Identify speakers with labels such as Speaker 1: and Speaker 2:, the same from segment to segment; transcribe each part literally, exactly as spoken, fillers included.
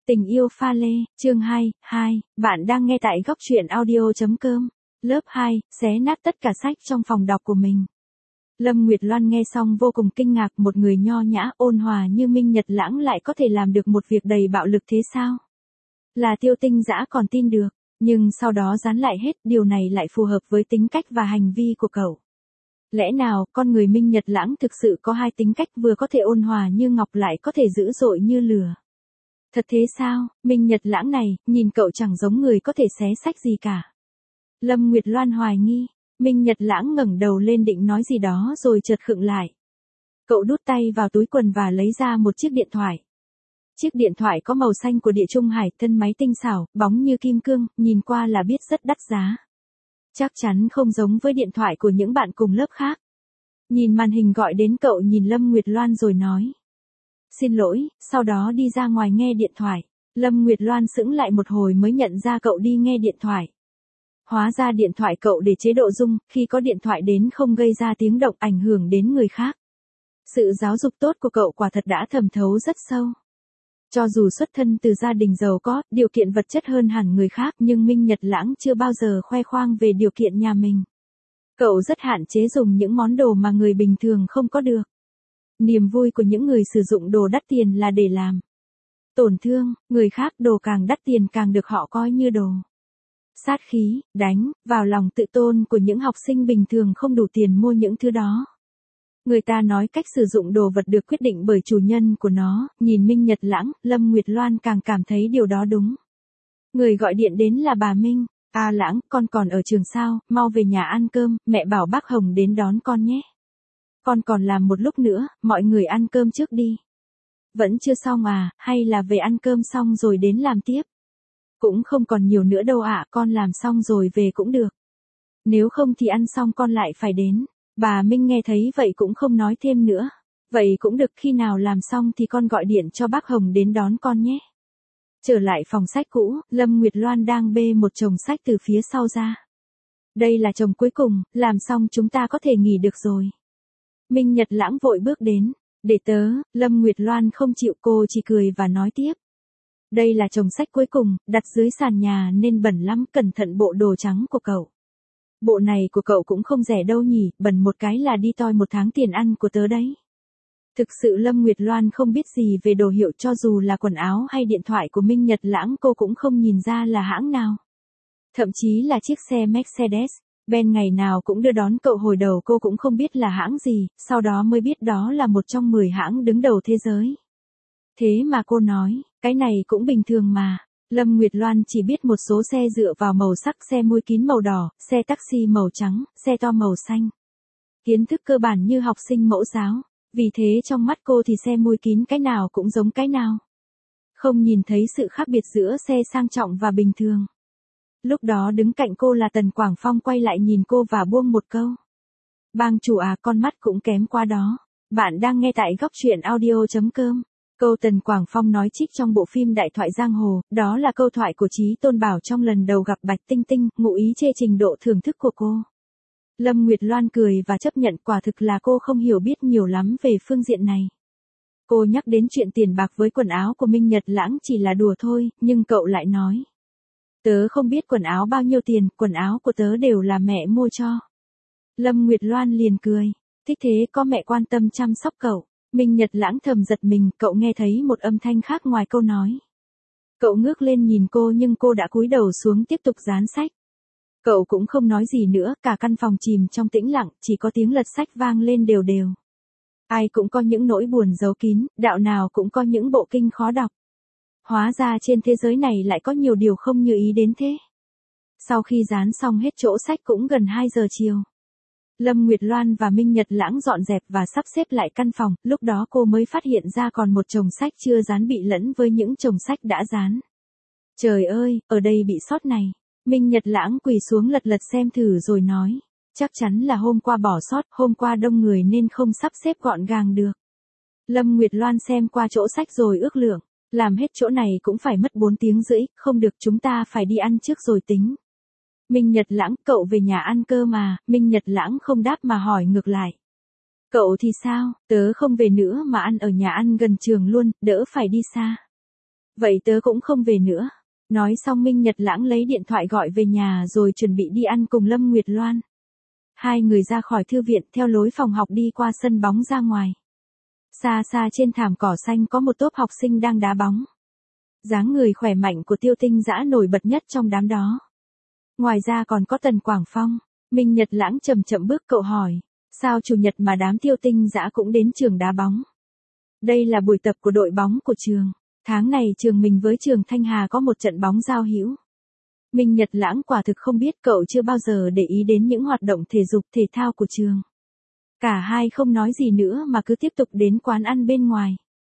Speaker 1: Tình yêu pha lê, chương hai, hai, bạn đang nghe tại góc truyện audio.com. Lớp hai, xé nát tất cả sách trong phòng đọc của mình. Lâm Nguyệt Loan nghe xong vô cùng kinh ngạc, một người nho nhã, ôn hòa như Minh Nhật Lãng lại có thể làm được một việc đầy bạo lực thế sao? Là Tiêu Tinh Dã còn tin được, nhưng sau đó dán lại hết, điều này lại phù hợp với tính cách và hành vi của cậu. Lẽ nào, con người Minh Nhật Lãng thực sự có hai tính cách, vừa có thể ôn hòa như ngọc lại có thể dữ dội như lửa? Thật thế sao, Minh Nhật Lãng này, nhìn cậu chẳng giống người có thể xé sách gì cả. Lâm Nguyệt Loan hoài nghi, Minh Nhật Lãng ngẩng đầu lên định nói gì đó rồi chợt khựng lại. Cậu đút tay vào túi quần và lấy ra một chiếc điện thoại. Chiếc điện thoại có màu xanh của Địa Trung Hải, thân máy tinh xảo, bóng như kim cương, nhìn qua là biết rất đắt giá. Chắc chắn không giống với điện thoại của những bạn cùng lớp khác. Nhìn màn hình gọi đến, cậu nhìn Lâm Nguyệt Loan rồi nói. Xin lỗi, sau đó đi ra ngoài nghe điện thoại. Lâm Nguyệt Loan sững lại một hồi mới nhận ra cậu đi nghe điện thoại. Hóa ra điện thoại cậu để chế độ rung, khi có điện thoại đến không gây ra tiếng động ảnh hưởng đến người khác. Sự giáo dục tốt của cậu quả thật đã thẩm thấu rất sâu. Cho dù xuất thân từ gia đình giàu có, điều kiện vật chất hơn hẳn người khác, nhưng Minh Nhật Lãng chưa bao giờ khoe khoang về điều kiện nhà mình. Cậu rất hạn chế dùng những món đồ mà người bình thường không có được. Niềm vui của những người sử dụng đồ đắt tiền là để làm tổn thương người khác, đồ càng đắt tiền càng được họ coi như đồ sát khí, đánh vào lòng tự tôn của những học sinh bình thường không đủ tiền mua những thứ đó. Người ta nói cách sử dụng đồ vật được quyết định bởi chủ nhân của nó, nhìn Minh Nhật Lãng, Lâm Nguyệt Loan càng cảm thấy điều đó đúng. Người gọi điện đến là bà Minh. À Lãng, con còn ở trường sao, mau về nhà ăn cơm, mẹ bảo bác Hồng đến đón con nhé. Con còn làm một lúc nữa, mọi người ăn cơm trước đi. Vẫn chưa xong à, hay là về ăn cơm xong rồi đến làm tiếp? Cũng không còn nhiều nữa đâu ạ, con làm xong rồi về cũng được. Nếu không thì ăn xong con lại phải đến. Bà Minh nghe thấy vậy cũng không nói thêm nữa. Vậy cũng được, khi nào làm xong thì con gọi điện cho bác Hồng đến đón con nhé. Trở lại phòng sách cũ, Lâm Nguyệt Loan đang bê một chồng sách từ phía sau ra. Đây là chồng cuối cùng, làm xong chúng ta có thể nghỉ được rồi. Minh Nhật Lãng vội bước đến. Để tớ, Lâm Nguyệt Loan không chịu, cô chỉ cười và nói tiếp. Đây là chồng sách cuối cùng, đặt dưới sàn nhà nên bẩn lắm, cẩn thận bộ đồ trắng của cậu. Bộ này của cậu cũng không rẻ đâu nhỉ, bẩn một cái là đi toi một tháng tiền ăn của tớ đấy. Thực sự Lâm Nguyệt Loan không biết gì về đồ hiệu, cho dù là quần áo hay điện thoại của Minh Nhật Lãng cô cũng không nhìn ra là hãng nào. Thậm chí là chiếc xe Mercedes Ben ngày nào cũng đưa đón cậu, hồi đầu cô cũng không biết là hãng gì, sau đó mới biết đó là một trong mười hãng đứng đầu thế giới. Thế mà cô nói, cái này cũng bình thường mà. Lâm Nguyệt Loan chỉ biết một số xe dựa vào màu sắc, xe mui kín màu đỏ, xe taxi màu trắng, xe to màu xanh. Kiến thức cơ bản như học sinh mẫu giáo, vì thế trong mắt cô thì xe mui kín cái nào cũng giống cái nào. Không nhìn thấy sự khác biệt giữa xe sang trọng và bình thường. Lúc đó đứng cạnh cô là Tần Quảng Phong, quay lại nhìn cô và buông một câu. Bang chủ à, con mắt cũng kém quá đó. Bạn đang nghe tại góc truyện audio.com. Câu Tần Quảng Phong nói trích trong bộ phim Đại thoại Giang Hồ, đó là câu thoại của Chí Tôn Bảo trong lần đầu gặp Bạch Tinh Tinh, ngụ ý chê trình độ thưởng thức của cô. Lâm Nguyệt Loan cười và chấp nhận, quả thực là cô không hiểu biết nhiều lắm về phương diện này. Cô nhắc đến chuyện tiền bạc với quần áo của Minh Nhật Lãng chỉ là đùa thôi, nhưng cậu lại nói. Tớ không biết quần áo bao nhiêu tiền, quần áo của tớ đều là mẹ mua cho. Lâm Nguyệt Loan liền cười, thích thế, có mẹ quan tâm chăm sóc cậu. Minh Nhật Lãng thầm giật mình, cậu nghe thấy một âm thanh khác ngoài câu nói. Cậu ngước lên nhìn cô nhưng cô đã cúi đầu xuống tiếp tục dán sách. Cậu cũng không nói gì nữa, cả căn phòng chìm trong tĩnh lặng, chỉ có tiếng lật sách vang lên đều đều. Ai cũng có những nỗi buồn giấu kín, đạo nào cũng có những bộ kinh khó đọc. Hóa ra trên thế giới này lại có nhiều điều không như ý đến thế. Sau khi dán xong hết chỗ sách cũng gần hai giờ chiều. Lâm Nguyệt Loan và Minh Nhật Lãng dọn dẹp và sắp xếp lại căn phòng, lúc đó cô mới phát hiện ra còn một chồng sách chưa dán bị lẫn với những chồng sách đã dán. Trời ơi, ở đây bị sót này. Minh Nhật Lãng quỳ xuống lật lật xem thử rồi nói. Chắc chắn là hôm qua bỏ sót, hôm qua đông người nên không sắp xếp gọn gàng được. Lâm Nguyệt Loan xem qua chỗ sách rồi ước lượng. Làm hết chỗ này cũng phải mất bốn tiếng rưỡi, không được, chúng ta phải đi ăn trước rồi tính. Minh Nhật Lãng, cậu về nhà ăn cơm mà, Minh Nhật Lãng không đáp mà hỏi ngược lại. Cậu thì sao, tớ không về nữa mà ăn ở nhà ăn gần trường luôn, đỡ phải đi xa. Vậy tớ cũng không về nữa. Nói xong Minh Nhật Lãng lấy điện thoại gọi về nhà rồi chuẩn bị đi ăn cùng Lâm Nguyệt Loan. Hai người ra khỏi thư viện theo lối phòng học đi qua sân bóng ra ngoài. Xa xa trên thảm cỏ xanh có một tốp học sinh đang đá bóng. Dáng người khỏe mạnh của Tiêu Tinh Dã nổi bật nhất trong đám đó. Ngoài ra còn có Tần Quảng Phong. Minh Nhật Lãng chậm chậm bước cậu hỏi. Sao chủ nhật mà đám Tiêu Tinh Dã cũng đến trường đá bóng? Đây là buổi tập của đội bóng của trường. Tháng này trường mình với trường Thanh Hà có một trận bóng giao hữu. Minh Nhật Lãng quả thực không biết, cậu chưa bao giờ để ý đến những hoạt động thể dục thể thao của trường. Cả hai không nói gì nữa mà cứ tiếp tục đến quán ăn bên ngoài.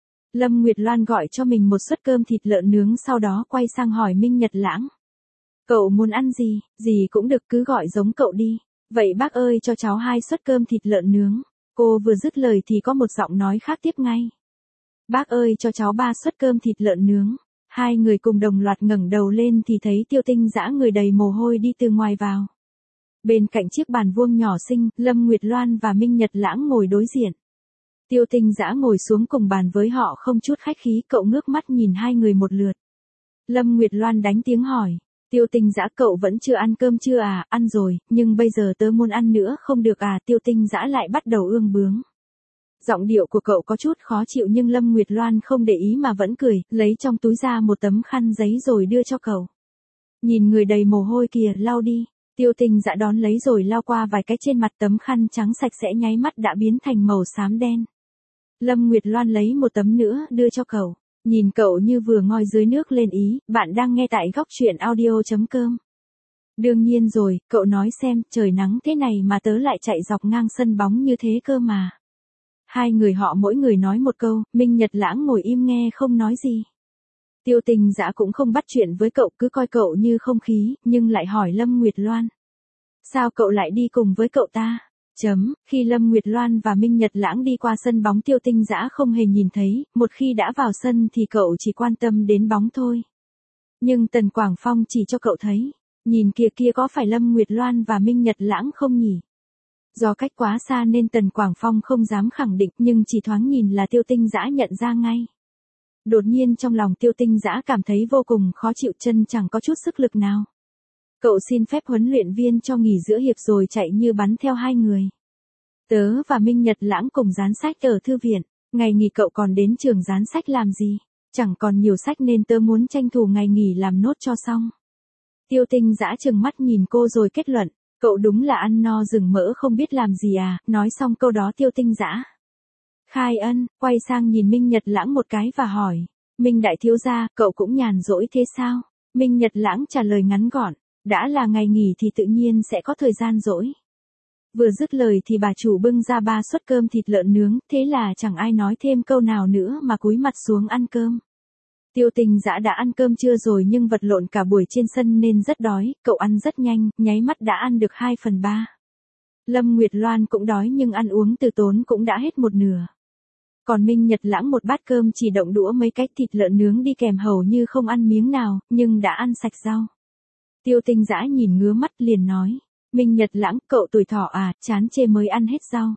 Speaker 1: Lâm Nguyệt Loan gọi cho mình một suất cơm thịt lợn nướng, sau đó quay sang hỏi Minh Nhật Lãng. Cậu muốn ăn gì? Gì cũng được, cứ gọi giống cậu đi. Vậy bác ơi, cho cháu hai suất cơm thịt lợn nướng. Cô vừa dứt lời thì có một giọng nói khác tiếp ngay. Bác ơi, cho cháu ba suất cơm thịt lợn nướng. Hai người cùng đồng loạt ngẩng đầu lên thì thấy Tiêu Tinh Dã người đầy mồ hôi đi từ ngoài vào. Bên cạnh chiếc bàn vuông nhỏ xinh, Lâm Nguyệt Loan và Minh Nhật Lãng ngồi đối diện. Tiêu Tinh Dã ngồi xuống cùng bàn với họ không chút khách khí, cậu ngước mắt nhìn hai người một lượt. Lâm Nguyệt Loan đánh tiếng hỏi. Tiêu Tinh Dã, cậu vẫn chưa ăn cơm chưa à? Ăn rồi, nhưng bây giờ tớ muốn ăn nữa không được à? Tiêu Tinh Dã lại bắt đầu ương bướng. Giọng điệu của cậu có chút khó chịu nhưng Lâm Nguyệt Loan không để ý mà vẫn cười, lấy trong túi ra một tấm khăn giấy rồi đưa cho cậu. Nhìn người đầy mồ hôi kìa, lau đi. Tiêu Tinh Dã đón lấy rồi lau qua vài cái trên mặt, tấm khăn trắng sạch sẽ nháy mắt đã biến thành màu xám đen. Lâm Nguyệt Loan lấy một tấm nữa đưa cho cậu. Nhìn cậu như vừa ngoi dưới nước lên ý. Bạn đang nghe tại góc truyện audio chấm com. Đương nhiên rồi, cậu nói xem, trời nắng thế này mà tớ lại chạy dọc ngang sân bóng như thế cơ mà. Hai người họ mỗi người nói một câu, Minh Nhật Lãng ngồi im nghe không nói gì. Tiêu Tinh Dã cũng không bắt chuyện với cậu, cứ coi cậu như không khí, nhưng lại hỏi Lâm Nguyệt Loan. Sao cậu lại đi cùng với cậu ta? Chấm, khi Lâm Nguyệt Loan và Minh Nhật Lãng đi qua sân bóng Tiêu Tinh Dã không hề nhìn thấy, một khi đã vào sân thì cậu chỉ quan tâm đến bóng thôi. Nhưng Tần Quảng Phong chỉ cho cậu thấy, nhìn kìa kia có phải Lâm Nguyệt Loan và Minh Nhật Lãng không nhỉ? Do cách quá xa nên Tần Quảng Phong không dám khẳng định, nhưng chỉ thoáng nhìn là Tiêu Tinh Dã nhận ra ngay. Đột nhiên trong lòng Tiêu Tinh Dã cảm thấy vô cùng khó chịu, chân chẳng có chút sức lực nào. Cậu xin phép huấn luyện viên cho nghỉ giữa hiệp rồi chạy như bắn theo hai người. Tớ và Minh Nhật Lãng cùng dán sách ở thư viện, ngày nghỉ cậu còn đến trường dán sách làm gì? Chẳng còn nhiều sách nên tớ muốn tranh thủ ngày nghỉ làm nốt cho xong. Tiêu Tinh Dã trừng mắt nhìn cô rồi kết luận, cậu đúng là ăn no rừng mỡ không biết làm gì à? Nói xong câu đó Tiêu Tinh Dã khai ân, quay sang nhìn Minh Nhật Lãng một cái và hỏi, Minh đại thiếu gia, cậu cũng nhàn rỗi thế sao? Minh Nhật Lãng trả lời ngắn gọn, đã là ngày nghỉ thì tự nhiên sẽ có thời gian rỗi. Vừa dứt lời thì bà chủ bưng ra ba suất cơm thịt lợn nướng, thế là chẳng ai nói thêm câu nào nữa mà cúi mặt xuống ăn cơm. Tiêu Tinh Dã đã ăn cơm trưa rồi nhưng vật lộn cả buổi trên sân nên rất đói, cậu ăn rất nhanh, nháy mắt đã ăn được hai phần ba. Lâm Nguyệt Loan cũng đói nhưng ăn uống từ tốn cũng đã hết một nửa. Còn Minh Nhật Lãng một bát cơm chỉ động đũa mấy cái thịt lợn nướng đi kèm hầu như không ăn miếng nào, nhưng đã ăn sạch rau. Tiêu Tinh Dã nhìn ngứa mắt liền nói, Minh Nhật Lãng, cậu tuổi thọ à, chán chê mới ăn hết rau.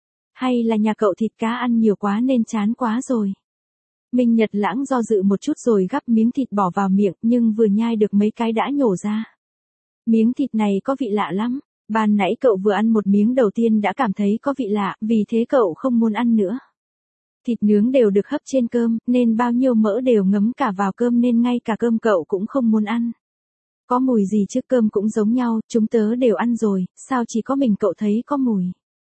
Speaker 1: Hay là nhà cậu thịt cá ăn nhiều quá nên chán quá rồi. Minh Nhật Lãng do dự một chút rồi gắp miếng thịt bỏ vào miệng, nhưng vừa nhai được mấy cái đã nhổ ra. Miếng thịt này có vị lạ lắm, ban nãy cậu vừa ăn một miếng đầu tiên đã cảm thấy có vị lạ, vì thế cậu không muốn ăn nữa. Thịt nướng đều được hấp trên cơm, nên bao nhiêu mỡ đều ngấm cả vào cơm nên ngay cả cơm cậu cũng không muốn ăn. Có mùi gì chứ, cơm cũng giống nhau, chúng tớ đều ăn rồi, sao chỉ có mình cậu thấy có mùi.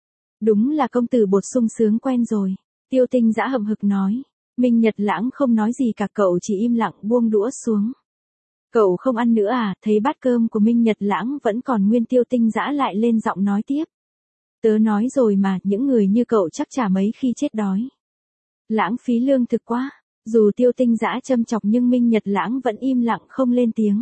Speaker 1: Đúng là công tử bột sung sướng quen rồi. Tiêu Tinh Dã hậm hực nói. Minh Nhật Lãng không nói gì cả, cậu chỉ im lặng buông đũa xuống. Cậu không ăn nữa à? Thấy bát cơm của Minh Nhật Lãng vẫn còn nguyên, Tiêu Tinh Dã lại lên giọng nói tiếp. Tớ nói rồi mà, những người như cậu chắc chả mấy khi chết đói. Lãng phí lương thực quá. Dù Tiêu Tinh Dã châm chọc nhưng Minh Nhật Lãng vẫn im lặng không lên tiếng.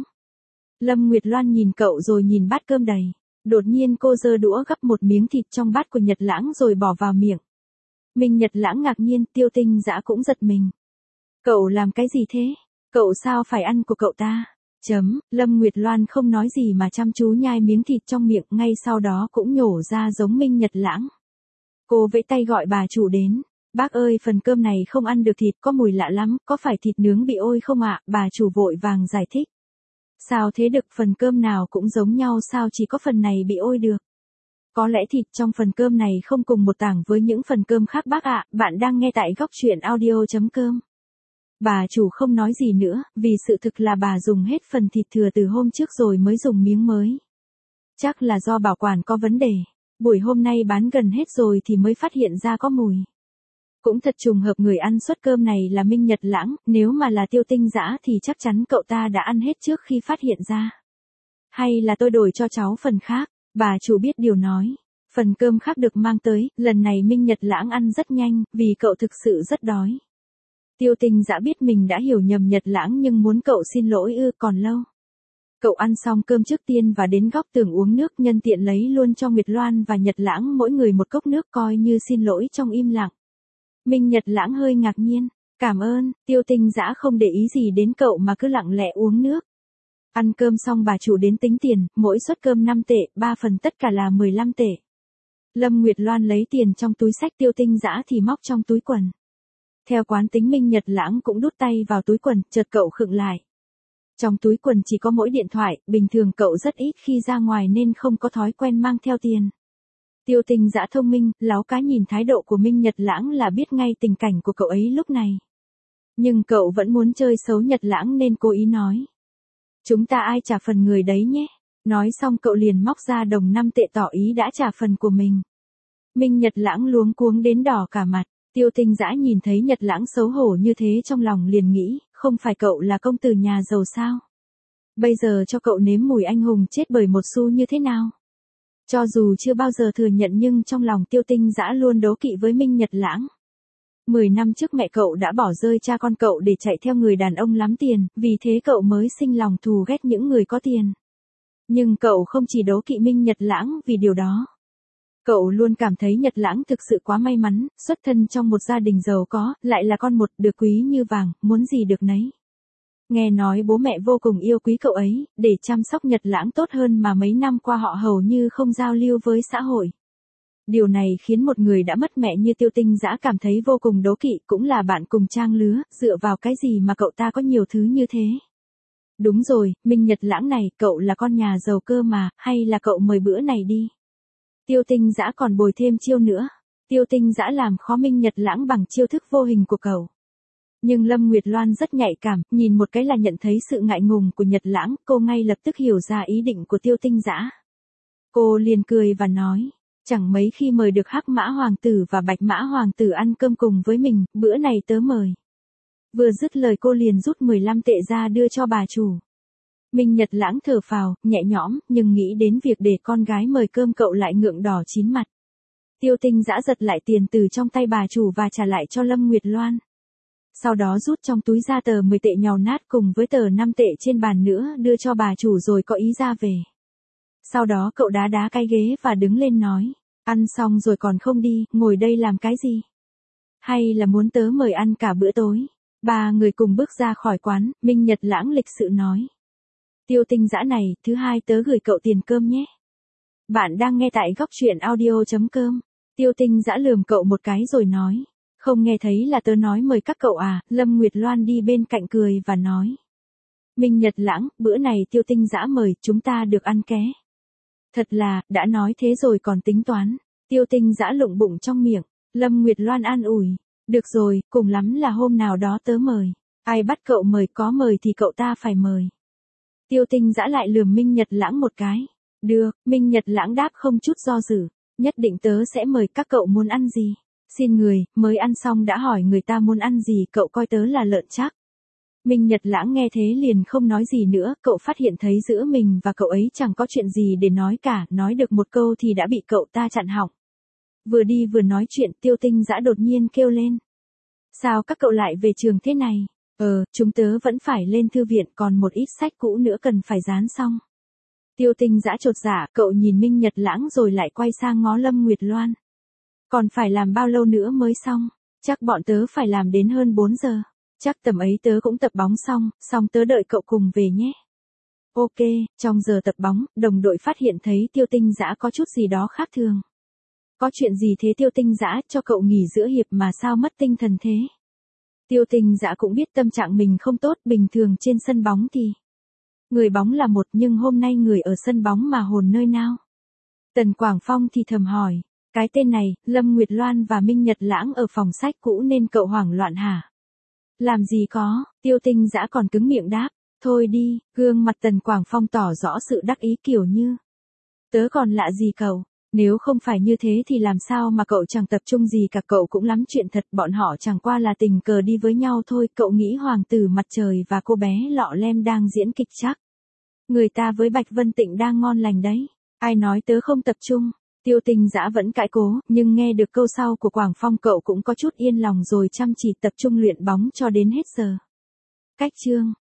Speaker 1: Lâm Nguyệt Loan nhìn cậu rồi nhìn bát cơm đầy. Đột nhiên cô giơ đũa gắp một miếng thịt trong bát của Nhật Lãng rồi bỏ vào miệng. Minh Nhật Lãng ngạc nhiên, Tiêu Tinh Dã cũng giật mình. Cậu làm cái gì thế? Cậu sao phải ăn của cậu ta? Chấm, Lâm Nguyệt Loan không nói gì mà chăm chú nhai miếng thịt trong miệng, ngay sau đó cũng nhổ ra giống Minh Nhật Lãng. Cô vẫy tay gọi bà chủ đến. Bác ơi, phần cơm này không ăn được thịt, có mùi lạ lắm, có phải thịt nướng bị ôi không ạ? Bà chủ vội vàng giải thích. Sao thế được, phần cơm nào cũng giống nhau, sao chỉ có phần này bị ôi được? Có lẽ thịt trong phần cơm này không cùng một tảng với những phần cơm khác bác ạ. Bạn đang nghe tại góc truyện audio.com. Bà chủ không nói gì nữa, vì sự thực là bà dùng hết phần thịt thừa từ hôm trước rồi mới dùng miếng mới. Chắc là do bảo quản có vấn đề. Buổi hôm nay bán gần hết rồi thì mới phát hiện ra có mùi. Cũng thật trùng hợp người ăn suất cơm này là Minh Nhật Lãng, nếu mà là Tiêu Tinh Dã thì chắc chắn cậu ta đã ăn hết trước khi phát hiện ra. Hay là tôi đổi cho cháu phần khác, bà chủ biết điều nói. Phần cơm khác được mang tới, lần này Minh Nhật Lãng ăn rất nhanh, vì cậu thực sự rất đói. Tiêu Tinh Dã biết mình đã hiểu nhầm Nhật Lãng nhưng muốn cậu xin lỗi ư, còn lâu. Cậu ăn xong cơm trước tiên và đến góc tường uống nước, nhân tiện lấy luôn cho Nguyệt Loan và Nhật Lãng mỗi người một cốc nước, coi như xin lỗi trong im lặng. Minh Nhật Lãng hơi ngạc nhiên, cảm ơn. Tiêu Tinh Dã không để ý gì đến cậu mà cứ lặng lẽ uống nước. Ăn cơm xong bà chủ đến tính tiền, mỗi suất cơm năm tệ, ba phần tất cả là mười lăm tệ. Lâm Nguyệt Loan lấy tiền trong túi xách, Tiêu Tinh Dã thì móc trong túi quần. Theo quán tính Minh Nhật Lãng cũng đút tay vào túi quần, chợt cậu khựng lại. Trong túi quần chỉ có mỗi điện thoại, bình thường cậu rất ít khi ra ngoài nên không có thói quen mang theo tiền. Tiêu Tinh Dã thông minh, láo cá nhìn thái độ của Minh Nhật Lãng là biết ngay tình cảnh của cậu ấy lúc này. Nhưng cậu vẫn muốn chơi xấu Nhật Lãng nên cố ý nói. Chúng ta ai trả phần người đấy nhé. Nói xong cậu liền móc ra đồng năm tệ tỏ ý đã trả phần của mình. Minh Nhật Lãng luống cuống đến đỏ cả mặt. Tiêu Tinh Dã nhìn thấy Nhật Lãng xấu hổ như thế trong lòng liền nghĩ, không phải cậu là công tử nhà giàu sao? Bây giờ cho cậu nếm mùi anh hùng chết bởi một xu như thế nào? Cho dù chưa bao giờ thừa nhận nhưng trong lòng Tiêu Tinh Dã luôn đố kỵ với Minh Nhật Lãng. Mười năm trước mẹ cậu đã bỏ rơi cha con cậu để chạy theo người đàn ông lắm tiền, vì thế cậu mới sinh lòng thù ghét những người có tiền. Nhưng cậu không chỉ đố kỵ Minh Nhật Lãng vì điều đó. Cậu luôn cảm thấy Nhật Lãng thực sự quá may mắn, xuất thân trong một gia đình giàu có, lại là con một, được quý như vàng, muốn gì được nấy. Nghe nói bố mẹ vô cùng yêu quý cậu ấy, để chăm sóc Nhật Lãng tốt hơn mà mấy năm qua họ hầu như không giao lưu với xã hội. Điều này khiến một người đã mất mẹ như Tiêu Tinh Dã cảm thấy vô cùng đố kỵ, cũng là bạn cùng trang lứa, dựa vào cái gì mà cậu ta có nhiều thứ như thế. Đúng rồi, Minh Nhật Lãng này, cậu là con nhà giàu cơ mà, hay là cậu mời bữa này đi. Tiêu Tinh Dã còn bồi thêm chiêu nữa. Tiêu Tinh Dã làm khó Minh Nhật Lãng bằng chiêu thức vô hình của cậu. Nhưng Lâm Nguyệt Loan rất nhạy cảm, nhìn một cái là nhận thấy sự ngại ngùng của Nhật Lãng, cô ngay lập tức hiểu ra ý định của Tiêu Tinh Dã. Cô liền cười và nói, chẳng mấy khi mời được Hắc Mã Hoàng tử và Bạch Mã Hoàng tử ăn cơm cùng với mình, bữa này tớ mời. Vừa dứt lời cô liền rút mười lăm tệ ra đưa cho bà chủ. Minh Nhật Lãng thở phào, nhẹ nhõm, nhưng nghĩ đến việc để con gái mời cơm cậu lại ngượng đỏ chín mặt. Tiêu Tinh Dã giật lại tiền từ trong tay bà chủ và trả lại cho Lâm Nguyệt Loan. Sau đó rút trong túi ra tờ mười tệ nhàu nát cùng với tờ năm tệ trên bàn nữa đưa cho bà chủ rồi có ý ra về. Sau đó cậu đá đá cái ghế và đứng lên nói, ăn xong rồi còn không đi, ngồi đây làm cái gì? Hay là muốn tớ mời ăn cả bữa tối? Ba người cùng bước ra khỏi quán, Minh Nhật Lãng lịch sự nói. Tiêu Tinh Dã này, thứ hai tớ gửi cậu tiền cơm nhé. Bạn đang nghe tại góc truyện audio.com. Tiêu Tinh Dã lườm cậu một cái rồi nói. Không nghe thấy là tớ nói mời các cậu à, Lâm Nguyệt Loan đi bên cạnh cười và nói. Minh Nhật Lãng, bữa này Tiêu Tinh Dã mời, chúng ta được ăn ké. Thật là, đã nói thế rồi còn tính toán. Tiêu Tinh Dã lụng bụng trong miệng, Lâm Nguyệt Loan an ủi. Được rồi, cùng lắm là hôm nào đó tớ mời. Ai bắt cậu mời có mời thì cậu ta phải mời. Tiêu Tinh Dã lại lườm Minh Nhật Lãng một cái. Được, Minh Nhật Lãng đáp không chút do dự. Nhất định tớ sẽ mời, các cậu muốn ăn gì? Xin người, mới ăn xong đã hỏi người ta muốn ăn gì, cậu coi tớ là lợn chắc. Minh Nhật Lãng nghe thế liền không nói gì nữa, cậu phát hiện thấy giữa mình và cậu ấy chẳng có chuyện gì để nói cả, nói được một câu thì đã bị cậu ta chặn họng. Vừa đi vừa nói chuyện, Tiêu Tinh Dã đột nhiên kêu lên. Sao các cậu lại về trường thế này? Ờ, chúng tớ vẫn phải lên thư viện, còn một ít sách cũ nữa cần phải dán xong. Tiêu Tinh Dã chột dạ, cậu nhìn Minh Nhật Lãng rồi lại quay sang ngó Lâm Nguyệt Loan. Còn phải làm bao lâu nữa mới xong? Chắc bọn tớ phải làm đến hơn bốn giờ. Chắc tầm ấy tớ cũng tập bóng xong, xong tớ đợi cậu cùng về nhé. Ok, trong giờ tập bóng, đồng đội phát hiện thấy Tiêu Tinh Dã có chút gì đó khác thường. Có chuyện gì thế Tiêu Tinh Dã, cho cậu nghỉ giữa hiệp mà sao mất tinh thần thế? Tiêu Tinh Dã cũng biết tâm trạng mình không tốt, bình thường trên sân bóng thì người bóng là một, nhưng hôm nay người ở sân bóng mà hồn nơi nào? Tần Quảng Phong thì thầm hỏi, cái tên này, Lâm Nguyệt Loan và Minh Nhật Lãng ở phòng sách cũ nên cậu hoảng loạn hả? Làm gì có, Tiêu Tinh Dã còn cứng miệng đáp, thôi đi, gương mặt Tần Quảng Phong tỏ rõ sự đắc ý kiểu như, tớ còn lạ gì cậu, nếu không phải như thế thì làm sao mà cậu chẳng tập trung gì cả, cậu cũng lắm chuyện thật, bọn họ chẳng qua là tình cờ đi với nhau thôi, cậu nghĩ hoàng tử mặt trời và cô bé lọ lem đang diễn kịch chắc. Người ta với Bạch Vân Tịnh đang ngon lành đấy, ai nói tớ không tập trung. Tiêu Tinh Dã vẫn cãi cố, nhưng nghe được câu sau của Quảng Phong cậu cũng có chút yên lòng rồi chăm chỉ tập trung luyện bóng cho đến hết giờ. Cách chương